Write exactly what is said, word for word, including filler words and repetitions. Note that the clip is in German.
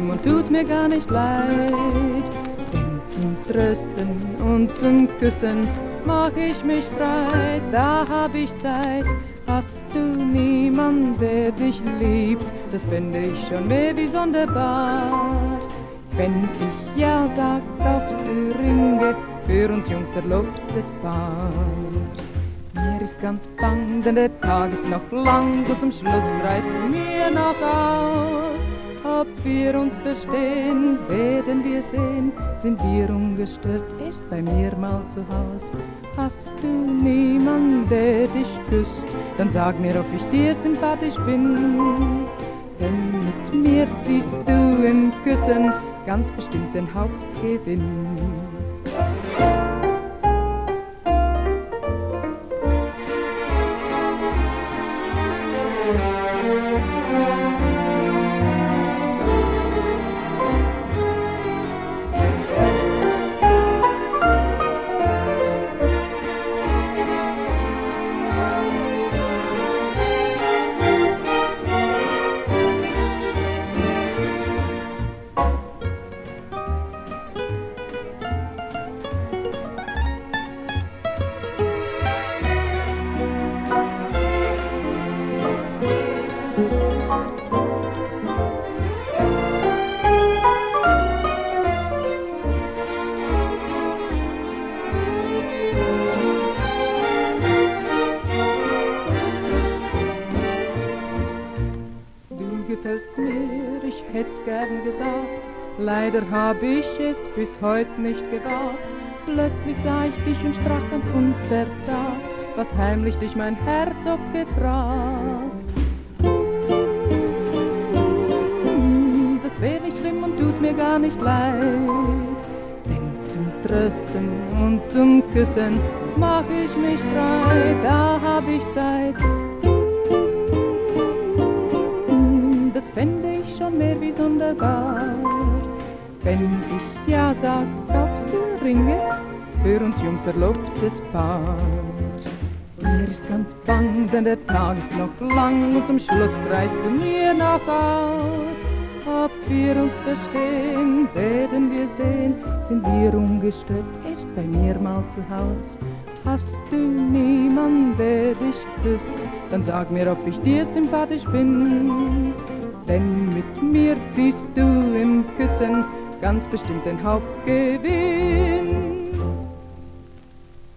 schlimm und tut mir gar nicht leid. Denn zum Trösten und zum Küssen mach ich mich frei, da hab ich Zeit. Hast du niemand, der dich liebt, das find ich schon mehr wie sonderbar. Wenn ich ja sag, kaufst du Ringe für uns jung verlobtes Paar. Mir ist ganz bang, denn der Tag ist noch lang und zum Schluss reißt mir noch aus. Ob wir uns verstehen, werden wir sehen, sind wir ungestört erst bei mir mal zu Haus. Hast du niemand, der dich küsst, dann sag mir, ob ich dir sympathisch bin. Denn mit mir ziehst du im Küssen ganz bestimmt den Hauptgewinn. Gefällst mir, ich hätt's gern gesagt, leider hab ich es bis heut nicht gewagt. Plötzlich sah ich dich und sprach ganz unverzagt, was heimlich dich mein Herz oft gefragt. Das wär nicht schlimm und tut mir gar nicht leid, denn zum Trösten und zum Küssen mach ich mich frei, da hab ich Zeit. Das fände ich schon mehr wie sonderbar. Wenn ich ja sag, kaufst du Ringe für uns jung verlobtes Paar. Mir ist ganz bang, denn der Tag ist noch lang und zum Schluss reißt du mir noch aus. Ob wir uns verstehen, werden wir sehen, sind wir ungestört erst bei mir mal zu Haus. Hast du niemand, der dich küsst, dann sag mir, ob ich dir sympathisch bin. Denn mit mir ziehst du im Küssen ganz bestimmt den Hauptgewinn.